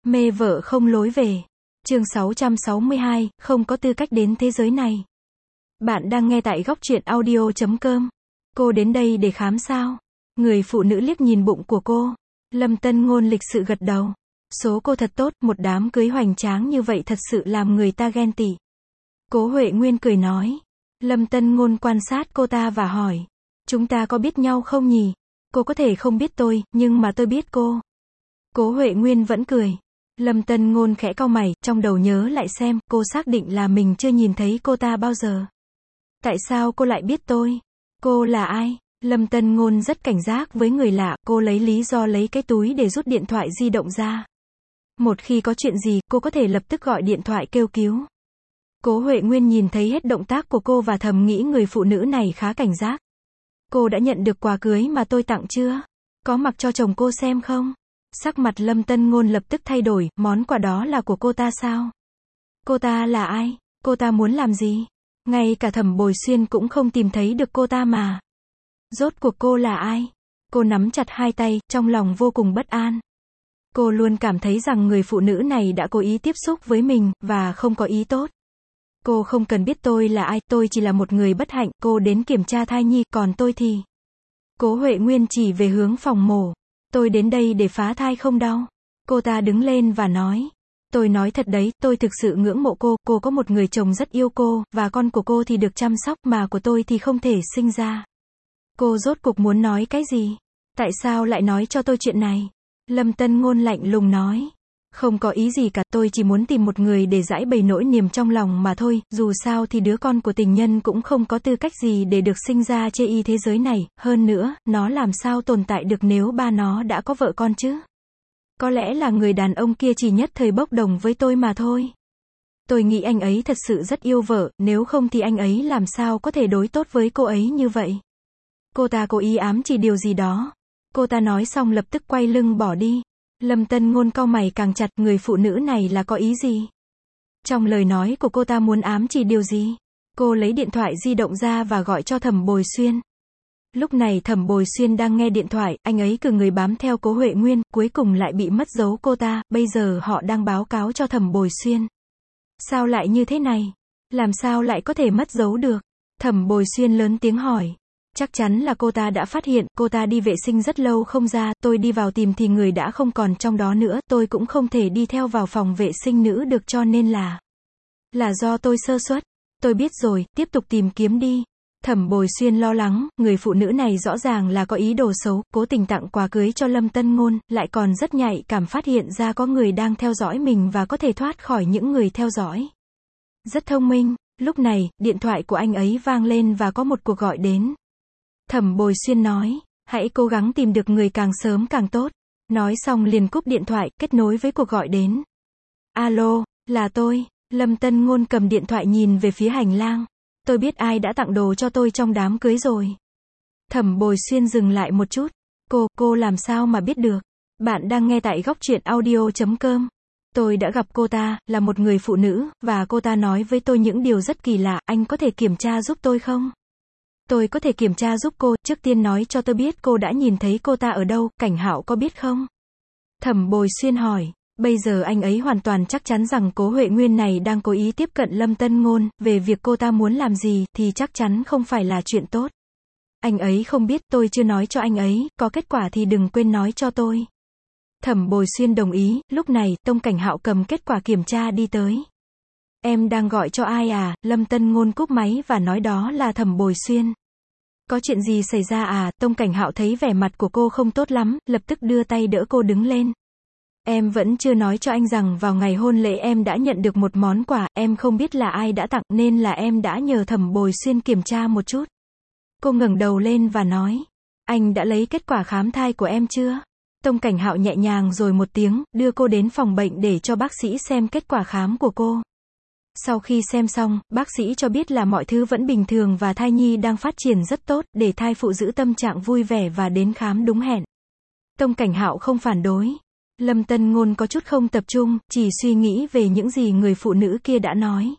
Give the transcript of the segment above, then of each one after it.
Mê vợ không lối về. Chương 662, không có tư cách đến thế giới này. Bạn đang nghe tại góc truyện audio.com. Cô đến đây để khám sao? Người phụ nữ liếc nhìn bụng của cô. Lâm Tân Ngôn lịch sự gật đầu. Số cô thật tốt, một đám cưới hoành tráng như vậy thật sự làm người ta ghen tị. Cố Huệ Nguyên cười nói. Lâm Tân Ngôn quan sát cô ta và hỏi. Chúng ta có biết nhau không nhỉ? Cô có thể không biết tôi, nhưng mà tôi biết cô. Cố Huệ Nguyên vẫn cười. Lâm Tân Ngôn khẽ cau mày, trong đầu nhớ lại xem, cô xác định là mình chưa nhìn thấy cô ta bao giờ. Tại sao cô lại biết tôi? Cô là ai? Lâm Tân Ngôn rất cảnh giác với người lạ, cô lấy lý do lấy cái túi để rút điện thoại di động ra. Một khi có chuyện gì, cô có thể lập tức gọi điện thoại kêu cứu. Cố Huệ Nguyên nhìn thấy hết động tác của cô và thầm nghĩ người phụ nữ này khá cảnh giác. Cô đã nhận được quà cưới mà tôi tặng chưa? Có mặc cho chồng cô xem không? Sắc mặt Lâm Tân Ngôn lập tức thay đổi, món quà đó là của cô ta sao? Cô ta là ai? Cô ta muốn làm gì? Ngay cả Thẩm Bồi Xuyên cũng không tìm thấy được cô ta mà. Rốt cuộc cô là ai? Cô nắm chặt hai tay, trong lòng vô cùng bất an. Cô luôn cảm thấy rằng người phụ nữ này đã cố ý tiếp xúc với mình, và không có ý tốt. Cô không cần biết tôi là ai, tôi chỉ là một người bất hạnh, cô đến kiểm tra thai nhi, còn tôi thì... Cố Huệ Nguyên chỉ về hướng phòng mổ. Tôi đến đây để phá thai không đau. Cô ta đứng lên và nói. Tôi nói thật đấy, tôi thực sự ngưỡng mộ cô có một người chồng rất yêu cô, và con của cô thì được chăm sóc, mà của tôi thì không thể sinh ra. Cô rốt cuộc muốn nói cái gì? Tại sao lại nói cho tôi chuyện này? Lâm Tân Ngôn lạnh lùng nói. Không có ý gì cả, tôi chỉ muốn tìm một người để giải bày nỗi niềm trong lòng mà thôi, dù sao thì đứa con của tình nhân cũng không có tư cách gì để được sinh ra trên y thế giới này, hơn nữa, nó làm sao tồn tại được nếu ba nó đã có vợ con chứ? Có lẽ là người đàn ông kia chỉ nhất thời bốc đồng với tôi mà thôi. Tôi nghĩ anh ấy thật sự rất yêu vợ, nếu không thì anh ấy làm sao có thể đối tốt với cô ấy như vậy? Cô ta cố ý ám chỉ điều gì đó. Cô ta nói xong lập tức quay lưng bỏ đi. Lâm Tân Ngôn cau mày càng chặt, người phụ nữ này là có ý gì? Trong lời nói của cô ta muốn ám chỉ điều gì? Cô lấy điện thoại di động ra và gọi cho Thẩm Bồi Xuyên. Lúc này Thẩm Bồi Xuyên đang nghe điện thoại, anh ấy cử người bám theo Cố Huệ Nguyên, cuối cùng lại bị mất dấu cô ta, bây giờ họ đang báo cáo cho Thẩm Bồi Xuyên. Sao lại như thế này? Làm sao lại có thể mất dấu được? Thẩm Bồi Xuyên lớn tiếng hỏi. Chắc chắn là cô ta đã phát hiện, cô ta đi vệ sinh rất lâu không ra, tôi đi vào tìm thì người đã không còn trong đó nữa, tôi cũng không thể đi theo vào phòng vệ sinh nữ được cho nên là do tôi sơ suất. Tôi biết rồi, tiếp tục tìm kiếm đi. Thẩm Bồi Xuyên lo lắng, người phụ nữ này rõ ràng là có ý đồ xấu, cố tình tặng quà cưới cho Lâm Tân Ngôn, lại còn rất nhạy cảm phát hiện ra có người đang theo dõi mình và có thể thoát khỏi những người theo dõi. Rất thông minh. Lúc này, điện thoại của anh ấy vang lên và có một cuộc gọi đến. Thẩm Bồi Xuyên nói, hãy cố gắng tìm được người càng sớm càng tốt. Nói xong liền cúp điện thoại, kết nối với cuộc gọi đến. Alo, là tôi. Lâm Tân Ngôn cầm điện thoại nhìn về phía hành lang. Tôi biết ai đã tặng đồ cho tôi trong đám cưới rồi. Thẩm Bồi Xuyên dừng lại một chút. Cô làm sao mà biết được? Bạn đang nghe tại góc truyện audio.com. Tôi đã gặp cô ta, là một người phụ nữ, và cô ta nói với tôi những điều rất kỳ lạ, anh có thể kiểm tra giúp tôi không? Tôi có thể kiểm tra giúp cô, trước tiên nói cho tôi biết cô đã nhìn thấy cô ta ở đâu, Cảnh Hạo có biết không? Thẩm Bồi Xuyên hỏi. Bây giờ anh ấy hoàn toàn chắc chắn rằng Cố Huệ Nguyên này đang cố ý tiếp cận Lâm Tân Ngôn, về việc cô ta muốn làm gì, thì chắc chắn không phải là chuyện tốt. Anh ấy không biết, tôi chưa nói cho anh ấy, có kết quả thì đừng quên nói cho tôi. Thẩm Bồi Xuyên đồng ý, lúc này, Tông Cảnh Hạo cầm kết quả kiểm tra đi tới. Em đang gọi cho ai à? Lâm Tân Ngôn cúp máy và nói đó là Thẩm Bồi Xuyên. Có chuyện gì xảy ra à? Tông Cảnh Hạo thấy vẻ mặt của cô không tốt lắm, lập tức đưa tay đỡ cô đứng lên. Em vẫn chưa nói cho anh rằng vào ngày hôn lễ em đã nhận được một món quà, em không biết là ai đã tặng nên là em đã nhờ Thẩm Bồi Xuyên kiểm tra một chút. Cô ngẩng đầu lên và nói, anh đã lấy kết quả khám thai của em chưa? Tông Cảnh Hạo nhẹ nhàng rồi một tiếng, đưa cô đến phòng bệnh để cho bác sĩ xem kết quả khám của cô. Sau khi xem xong, bác sĩ cho biết là mọi thứ vẫn bình thường và thai nhi đang phát triển rất tốt, để thai phụ giữ tâm trạng vui vẻ và đến khám đúng hẹn. Tông Cảnh Hạo không phản đối. Lâm Tân Ngôn có chút không tập trung, chỉ suy nghĩ về những gì người phụ nữ kia đã nói.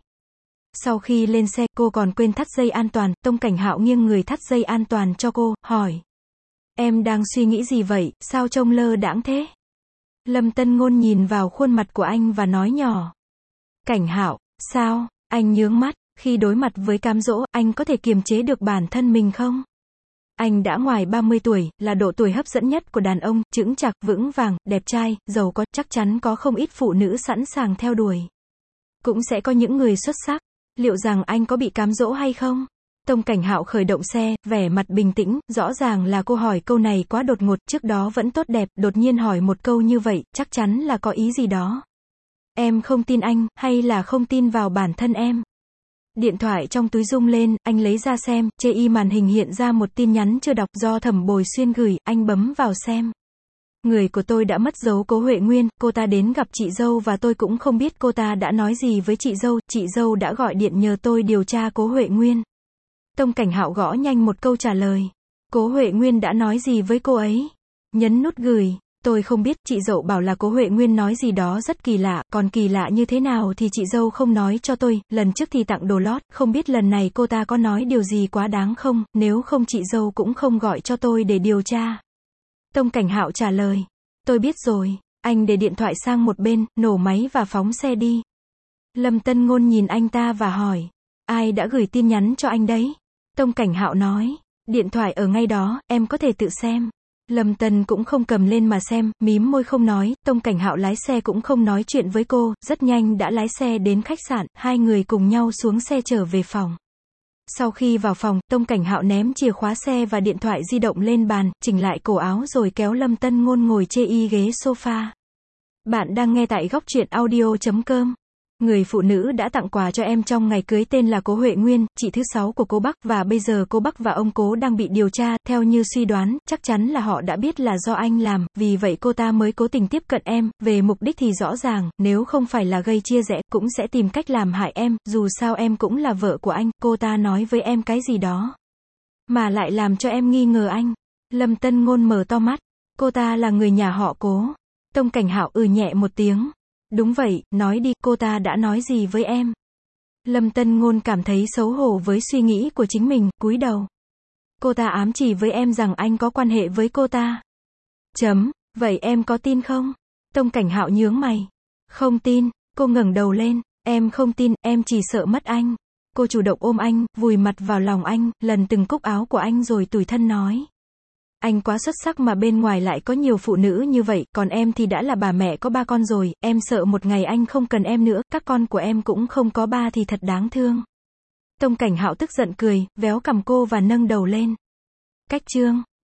Sau khi lên xe, cô còn quên thắt dây an toàn, Tông Cảnh Hạo nghiêng người thắt dây an toàn cho cô, hỏi. Em đang suy nghĩ gì vậy, sao trông lơ đãng thế? Lâm Tân Ngôn nhìn vào khuôn mặt của anh và nói nhỏ. Cảnh Hạo, sao? Anh nhướng mắt, khi đối mặt với cám dỗ, anh có thể kiềm chế được bản thân mình không? Anh đã ngoài 30 tuổi, là độ tuổi hấp dẫn nhất của đàn ông, chững chạc, vững vàng, đẹp trai, giàu có, chắc chắn có không ít phụ nữ sẵn sàng theo đuổi. Cũng sẽ có những người xuất sắc. Liệu rằng anh có bị cám dỗ hay không? Tông Cảnh Hạo khởi động xe, vẻ mặt bình tĩnh, rõ ràng là cô hỏi câu này quá đột ngột, trước đó vẫn tốt đẹp, đột nhiên hỏi một câu như vậy, chắc chắn là có ý gì đó. Em không tin anh, hay là không tin vào bản thân em? Điện thoại trong túi rung lên, anh lấy ra xem, chê y màn hình hiện ra một tin nhắn chưa đọc do Thẩm Bồi Xuyên gửi, anh bấm vào xem. Người của tôi đã mất dấu Cố Huệ Nguyên, cô ta đến gặp chị dâu và tôi cũng không biết cô ta đã nói gì với chị dâu đã gọi điện nhờ tôi điều tra Cố Huệ Nguyên. Tông Cảnh Hạo gõ nhanh một câu trả lời. Cố Huệ Nguyên đã nói gì với cô ấy? Nhấn nút gửi. Tôi không biết, chị dậu bảo là Cố Huệ Nguyên nói gì đó rất kỳ lạ, còn kỳ lạ như thế nào thì chị dâu không nói cho tôi, lần trước thì tặng đồ lót, không biết lần này cô ta có nói điều gì quá đáng không, nếu không chị dâu cũng không gọi cho tôi để điều tra. Tông Cảnh Hạo trả lời. Tôi biết rồi, anh để điện thoại sang một bên, nổ máy và phóng xe đi. Lâm Tân Ngôn nhìn anh ta và hỏi. Ai đã gửi tin nhắn cho anh đấy? Tông Cảnh Hạo nói. Điện thoại ở ngay đó, em có thể tự xem. Lâm Tân cũng không cầm lên mà xem, mím môi không nói, Tông Cảnh Hạo lái xe cũng không nói chuyện với cô, rất nhanh đã lái xe đến khách sạn, hai người cùng nhau xuống xe trở về phòng. Sau khi vào phòng, Tông Cảnh Hạo ném chìa khóa xe và điện thoại di động lên bàn, chỉnh lại cổ áo rồi kéo Lâm Tân Ngôn ngồi chê y ghế sofa. Bạn đang nghe tại góc truyện audio.com. Người phụ nữ đã tặng quà cho em trong ngày cưới tên là Cố Huệ Nguyên, chị thứ 6 của cô Bắc, và bây giờ cô Bắc và ông Cố đang bị điều tra, theo như suy đoán, chắc chắn là họ đã biết là do anh làm, vì vậy cô ta mới cố tình tiếp cận em, về mục đích thì rõ ràng, nếu không phải là gây chia rẽ, cũng sẽ tìm cách làm hại em, dù sao em cũng là vợ của anh, cô ta nói với em cái gì đó, mà lại làm cho em nghi ngờ anh. Lâm Tân Ngôn mở to mắt, cô ta là người nhà họ Cố. Tông Cảnh Hạo nhẹ một tiếng. Đúng vậy, nói đi, cô ta đã nói gì với em? Lâm Tân Ngôn cảm thấy xấu hổ với suy nghĩ của chính mình, cúi đầu. Cô ta ám chỉ với em rằng anh có quan hệ với cô ta. Vậy em có tin không? Tông Cảnh Hạo nhướng mày. Không tin, cô ngẩng đầu lên. Em không tin, em chỉ sợ mất anh. Cô chủ động ôm anh, vùi mặt vào lòng anh, lần từng cúc áo của anh rồi tủi thân nói. Anh quá xuất sắc mà bên ngoài lại có nhiều phụ nữ như vậy, còn em thì đã là bà mẹ có 3 con rồi, em sợ một ngày anh không cần em nữa, các con của em cũng không có ba thì thật đáng thương. Tông Cảnh Hạo tức giận cười, véo cằm cô và nâng đầu lên. Cách chương